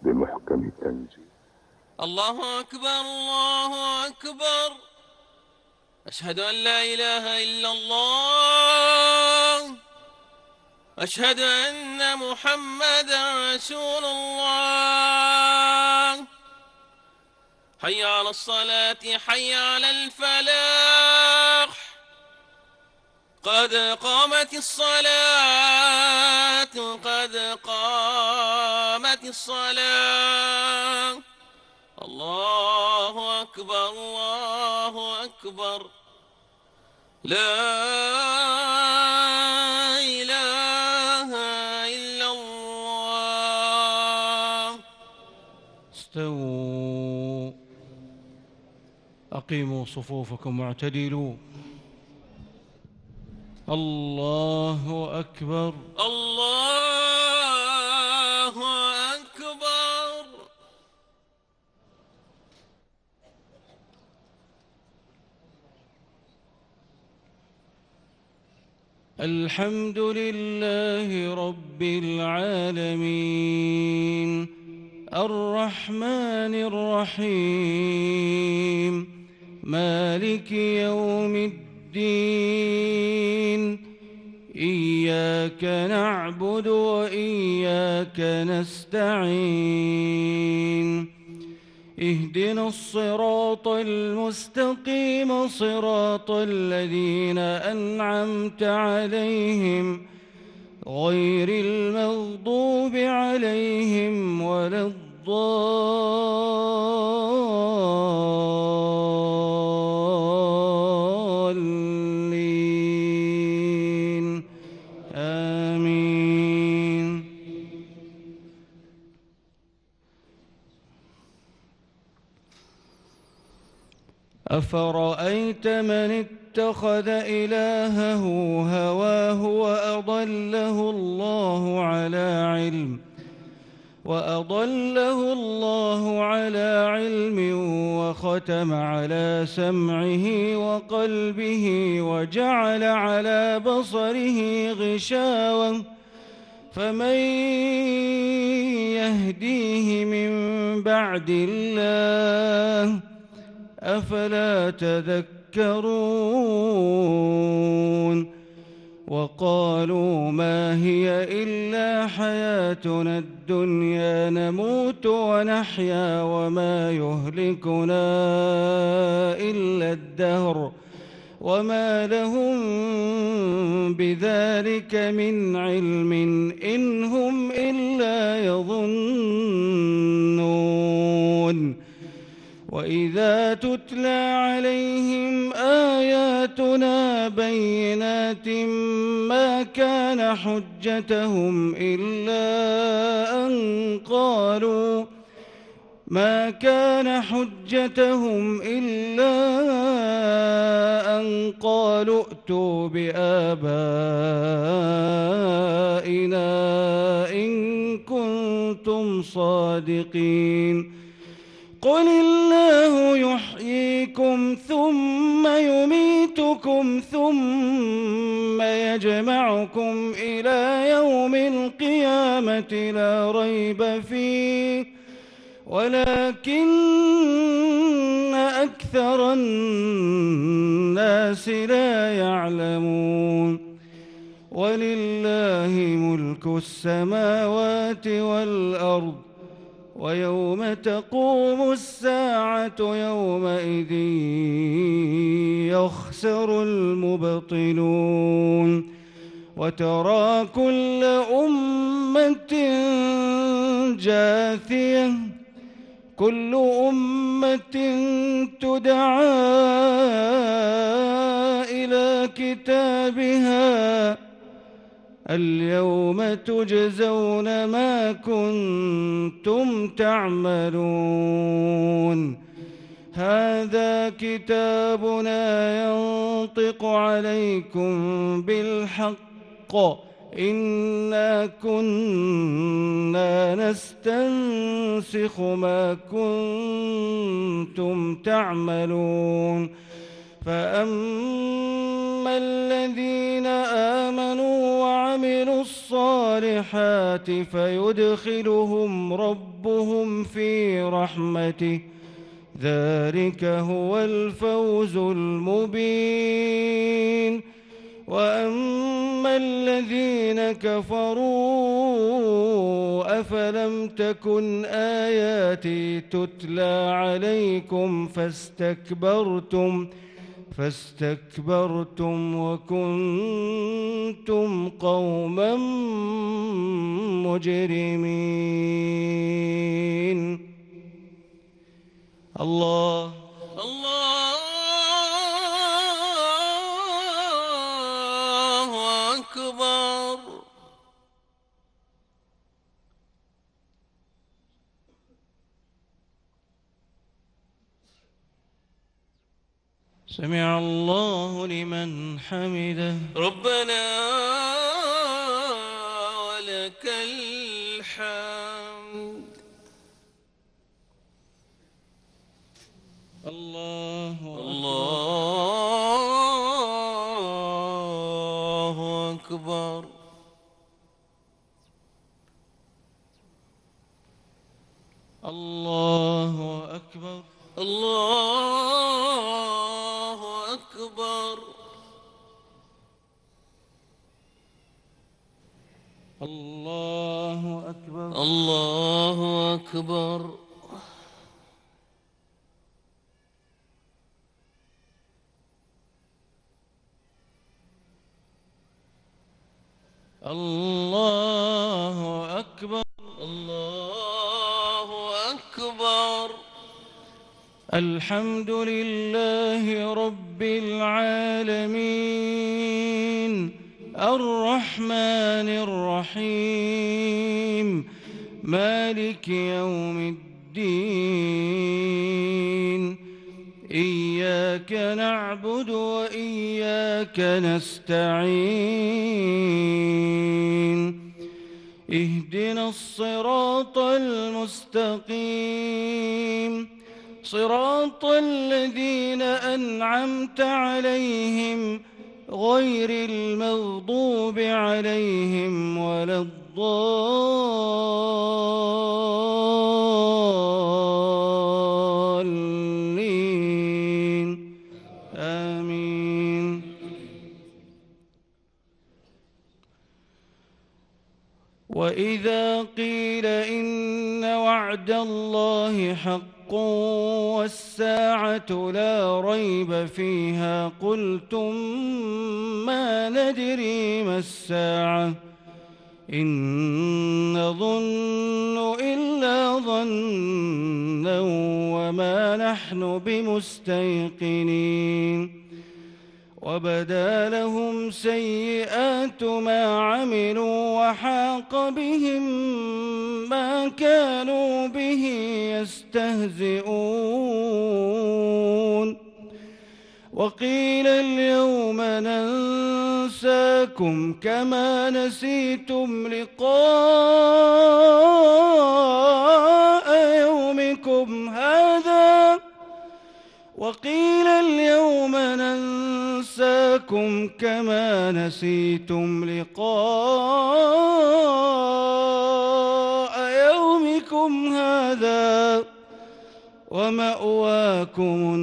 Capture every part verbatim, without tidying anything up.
بمحكم التنزيل. الله أكبر الله أكبر، أشهد أن لا إله إلا الله، أشهد أن محمدا رسول الله. حي على الصلاة حي على الفلاح، قد قامت الصلاة قد قامت الصلاة. الله أكبر الله أكبر، لا إله إلا الله. استووا، أقيموا صفوفكم واعتدلوا. الله أكبر الله أكبر. الحمد لله رب العالمين، الرحمن الرحيم، مالك يوم الدين. إياك نعبد وإياك نستعين، اهدنا الصراط المستقيم، صراط الذين أنعمت عليهم غير المغضوب عليهم ولا الضالين، آمين. أفرأيت من اتخذ إلهه هواه وأضله الله على علم وأضله الله على علم وختم على سمعه وقلبه وجعل على بصره غشاوة، فمن يهديه من بعد الله؟ أفلا تذكرون. وقالوا ما هي إلا حياتنا الدنيا نموت ونحيا وما يهلكنا إلا الدهر وما لهم بذلك من علم إن هم إلا يظنون. وإذا تتلى عليهم آياتنا بينات ما كان حجتهم إلا أن قالوا ما كان حجتهم إلا أن قالوا ائتوا بآبائنا إن كنتم صادقين. قل الله يحييكم ثم يميتكم ثم يجمعكم إلى يوم القيامة لا ريب فيه ولكن أكثر الناس لا يعلمون. ولله ملك السماوات والأرض ويوم تقوم الساعة يومئذ يخسر المبطلون. وترى كل أمة جاثية كل أمة تدعى إلى كتابها اليوم تجزون ما كنتم تعملون. هذا كتابنا ينطق عليكم بالحق إنا كنا نستنسخ ما كنتم تعملون. فأما الذين آمنوا وعملوا الصالحات الصالحات فيدخلهم ربهم في رحمته ذلك هو الفوز المبين. وأما الذين كفروا أفلم تكن آياتي تتلى عليكم فاستكبرتم فاستكبرتم وكنتم قوما مجرمين. الله الله أكبر. سمع الله لمن حمده. ربنا ولك الحمد. الله الله أكبر. الله أكبر. الله أكبر. الله أكبر. الله أكبر. الله أكبر. الله أكبر. الحمد لله رب العالمين الرحمن الرحيم مالك يوم الدين. إياك نعبد وإياك نستعين. اهدنا الصراط المستقيم صراط الذين أنعمت عليهم غير المغضوب عليهم ولا الضالين آمين. وإذا قيل إن وعد الله حق والساعة لا ريب فيها قلتم ما ندري ما الساعة إن نظن إلا ظنا وما نحن بمستيقنين. وبدا لهم سيئات ما عملوا وحاق بهم ما كانوا به يستهزئون. وقيل اليوم ننساكم كما نسيتم لقاء يومكم هذا وقيل اليوم ننساكم كما نسيتم لقاء يومكم هذا ومأواكم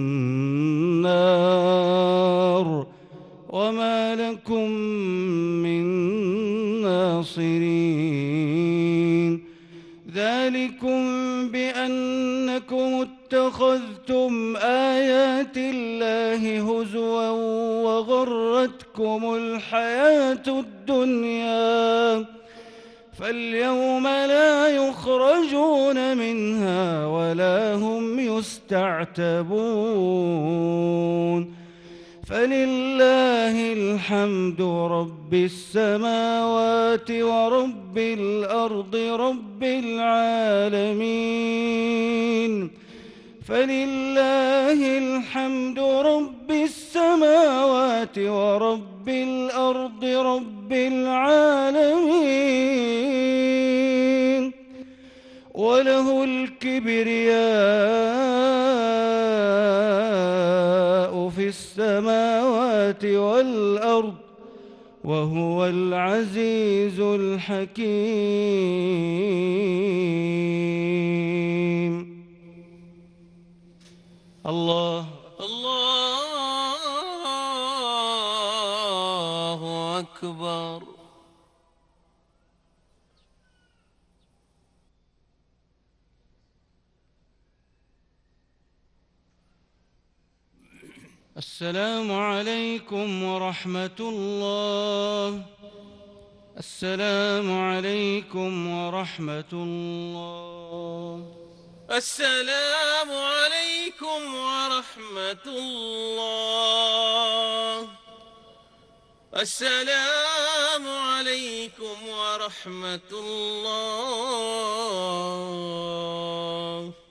النار وما لكم من ناصرين. ذلكم بأنكم اتخذتم آيات الله هزوا وغرتكم الحياة الدنيا فاليوم لا يخرجون منها ولا هم يستعتبون. فلله الحمد رب السماوات ورب الأرض رب العالمين. فلله الحمد رب السماوات ورب الأرض رب العالمين. وله الكبرياء في السماوات والأرض وهو العزيز الحكيم. الله الله أكبر. السلام عليكم ورحمة الله. السلام عليكم ورحمة الله. السلام عليكم ورحمة الله. السلام عليكم ورحمة الله.